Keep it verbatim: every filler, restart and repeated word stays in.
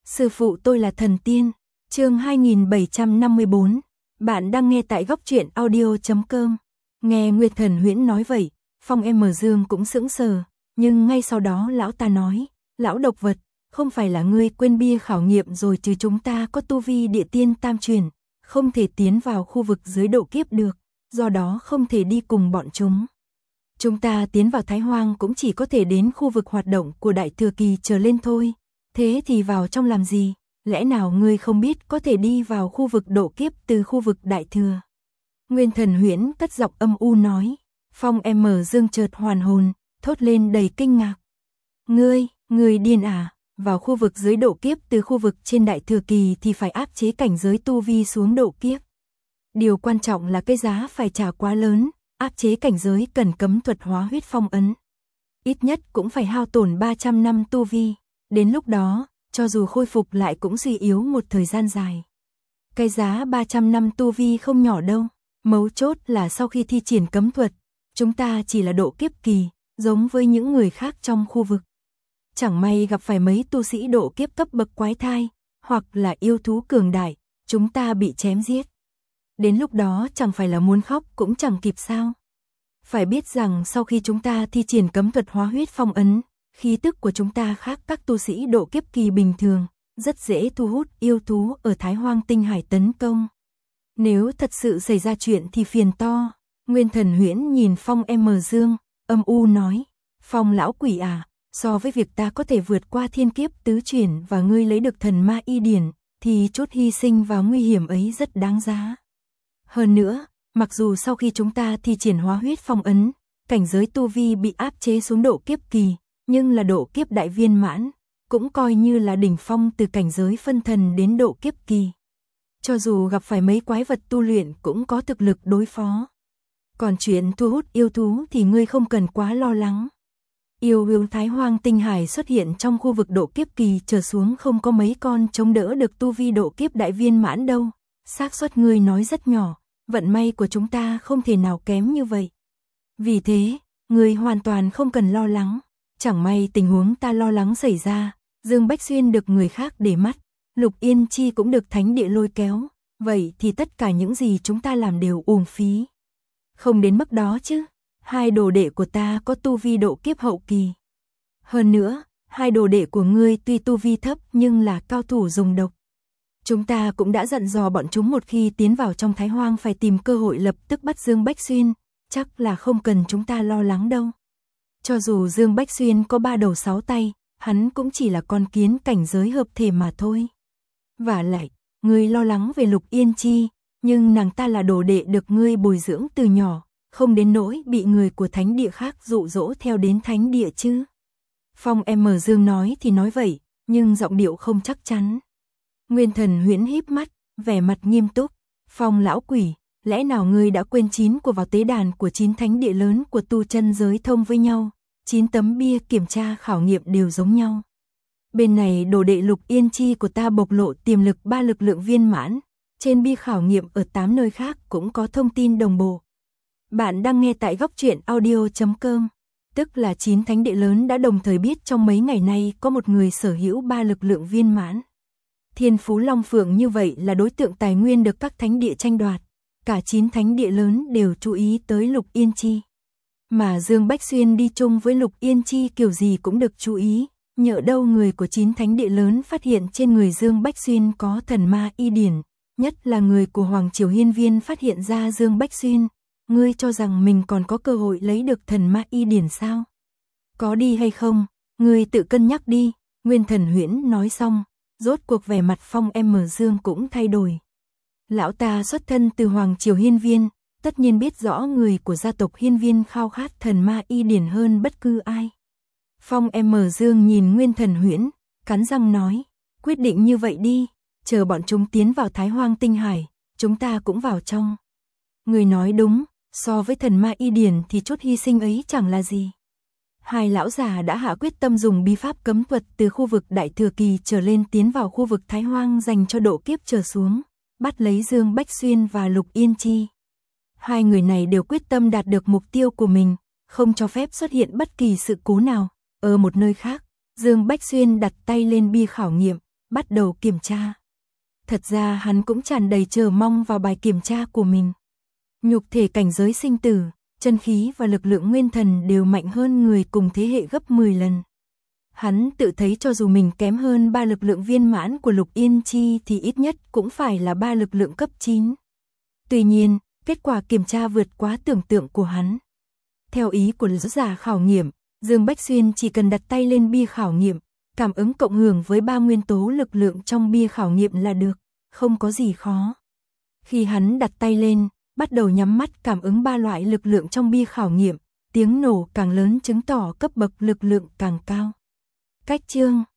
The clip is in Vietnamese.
Sư phụ tôi là thần tiên. Chương hai nghìn bảy trăm năm mươi bốn. Bạn đang nghe tại góc truyện audio chấm com. Nghe Nguyệt Thần Huyễn nói vậy, Phong M Dương cũng sững sờ, nhưng ngay sau đó lão ta nói, lão độc vật, không phải là ngươi quên bia khảo nghiệm rồi chứ, chúng ta có tu vi địa tiên tam truyền, không thể tiến vào khu vực dưới độ kiếp được, do đó không thể đi cùng bọn chúng. Chúng ta tiến vào Thái Hoang cũng chỉ có thể đến khu vực hoạt động của Đại Thừa Kỳ trở lên thôi. Thế thì vào trong làm gì? Lẽ nào ngươi không biết có thể đi vào khu vực độ kiếp từ khu vực Đại Thừa? Nguyên Thần Huyễn cất giọng âm u nói. Phong M Dương chợt hoàn hồn, thốt lên đầy kinh ngạc. Ngươi, ngươi điên à? Vào khu vực dưới độ kiếp từ khu vực trên Đại Thừa Kỳ thì phải áp chế cảnh giới tu vi xuống độ kiếp. Điều quan trọng là cái giá phải trả quá lớn, áp chế cảnh giới cần cấm thuật hóa huyết phong ấn. Ít nhất cũng phải hao tổn ba trăm năm tu vi. Đến lúc đó, cho dù khôi phục lại cũng suy yếu một thời gian dài. Cái giá ba trăm năm tu vi không nhỏ đâu. Mấu chốt là sau khi thi triển cấm thuật, chúng ta chỉ là độ kiếp kỳ, giống với những người khác trong khu vực. Chẳng may gặp phải mấy tu sĩ độ kiếp cấp bậc quái thai, hoặc là yêu thú cường đại, chúng ta bị chém giết. Đến lúc đó chẳng phải là muốn khóc cũng chẳng kịp sao. Phải biết rằng sau khi chúng ta thi triển cấm thuật hóa huyết phong ấn, khí tức của chúng ta khác các tu sĩ độ kiếp kỳ bình thường, rất dễ thu hút yêu thú ở Thái Hoang Tinh Hải tấn công. Nếu thật sự xảy ra chuyện thì phiền to. Nguyên Thần Huyễn nhìn Phong M Dương, âm u nói, Phong lão quỷ à, so với việc ta có thể vượt qua thiên kiếp tứ chuyển và ngươi lấy được thần ma y điển, thì chút hy sinh và nguy hiểm ấy rất đáng giá. Hơn nữa, mặc dù sau khi chúng ta thi triển hóa huyết phong ấn, cảnh giới tu vi bị áp chế xuống độ kiếp kỳ, nhưng là độ kiếp đại viên mãn, cũng coi như là đỉnh phong từ cảnh giới phân thần đến độ kiếp kỳ. Cho dù gặp phải mấy quái vật tu luyện cũng có thực lực đối phó. Còn chuyện thu hút yêu thú thì ngươi không cần quá lo lắng. Yêu huyết Thái Hoang Tinh Hải xuất hiện trong khu vực độ kiếp kỳ trở xuống không có mấy con chống đỡ được tu vi độ kiếp đại viên mãn đâu. Xác suất ngươi nói rất nhỏ, vận may của chúng ta không thể nào kém như vậy. Vì thế, ngươi hoàn toàn không cần lo lắng. Chẳng may tình huống ta lo lắng xảy ra, Dương Bách Xuyên được người khác để mắt, Lục Yên Chi cũng được thánh địa lôi kéo, vậy thì tất cả những gì chúng ta làm đều uổng phí. Không đến mức đó chứ, hai đồ đệ của ta có tu vi độ kiếp hậu kỳ. Hơn nữa, hai đồ đệ của ngươi tuy tu vi thấp nhưng là cao thủ dùng độc. Chúng ta cũng đã dặn dò bọn chúng một khi tiến vào trong Thái Hoang phải tìm cơ hội lập tức bắt Dương Bách Xuyên, chắc là không cần chúng ta lo lắng đâu. Cho dù Dương Bách Xuyên có ba đầu sáu tay, hắn cũng chỉ là con kiến cảnh giới hợp thể mà thôi. Vả lại, ngươi lo lắng về Lục Yên Chi, nhưng nàng ta là đồ đệ được ngươi bồi dưỡng từ nhỏ, không đến nỗi bị người của thánh địa khác dụ dỗ theo đến thánh địa chứ. Phong M Dương nói thì nói vậy, nhưng giọng điệu không chắc chắn. Nguyên Thần Huyễn híp mắt, vẻ mặt nghiêm túc. Phong lão quỷ, lẽ nào ngươi đã quên chín của vào tế đàn của chín thánh địa lớn của tu chân giới thông với nhau, chín tấm bia kiểm tra khảo nghiệm đều giống nhau. Bên này đồ đệ Lục Yên Chi của ta bộc lộ tiềm lực ba lực lượng viên mãn, trên bia khảo nghiệm ở tám nơi khác cũng có thông tin đồng bộ. Bạn đang nghe tại góc truyện audio chấm com, tức là chín thánh địa lớn đã đồng thời biết trong mấy ngày nay có một người sở hữu ba lực lượng viên mãn. Thiên phú long phượng như vậy là đối tượng tài nguyên được các thánh địa tranh đoạt, cả chín thánh địa lớn đều chú ý tới Lục Yên Chi. Mà Dương Bách Xuyên đi chung với Lục Yên Chi kiểu gì cũng được chú ý, nhỡ đâu người của chín thánh địa lớn phát hiện trên người Dương Bách Xuyên có thần ma y điển, nhất là người của Hoàng Triều Hiên Viên phát hiện ra Dương Bách Xuyên, ngươi cho rằng mình còn có cơ hội lấy được thần ma y điển sao? Có đi hay không, ngươi tự cân nhắc đi. Nguyên Thần Huyễn nói xong, rốt cuộc vẻ mặt Phong M Dương cũng thay đổi. Lão ta xuất thân từ Hoàng Triều Hiên Viên, tất nhiên biết rõ người của gia tộc Hiên Viên khao khát thần ma y điển hơn bất cứ ai. Phong M Dương nhìn Nguyên Thần Huyễn, cắn răng nói, quyết định như vậy đi, chờ bọn chúng tiến vào Thái Hoang Tinh Hải, chúng ta cũng vào trong. Người nói đúng, so với thần ma y điển thì chút hy sinh ấy chẳng là gì. Hai lão già đã hạ quyết tâm dùng bí pháp cấm thuật từ khu vực Đại Thừa Kỳ trở lên tiến vào khu vực Thái Hoang dành cho độ kiếp trở xuống, bắt lấy Dương Bách Xuyên và Lục Yên Chi. Hai người này đều quyết tâm đạt được mục tiêu của mình, không cho phép xuất hiện bất kỳ sự cố nào. Ở một nơi khác, Dương Bách Xuyên đặt tay lên bia khảo nghiệm, bắt đầu kiểm tra. Thật ra hắn cũng tràn đầy chờ mong vào bài kiểm tra của mình. Nhục thể cảnh giới sinh tử, chân khí và lực lượng nguyên thần đều mạnh hơn người cùng thế hệ gấp mười lần. Hắn tự thấy cho dù mình kém hơn ba lực lượng viên mãn của Lục Yên Chi thì ít nhất cũng phải là ba lực lượng cấp chín. Tuy nhiên, kết quả kiểm tra vượt quá tưởng tượng của hắn. Theo ý của lão già khảo nghiệm, Dương Bách Xuyên chỉ cần đặt tay lên bia khảo nghiệm, cảm ứng cộng hưởng với ba nguyên tố lực lượng trong bia khảo nghiệm là được, không có gì khó. Khi hắn đặt tay lên, bắt đầu nhắm mắt cảm ứng ba loại lực lượng trong bia khảo nghiệm, tiếng nổ càng lớn chứng tỏ cấp bậc lực lượng càng cao. Cách chương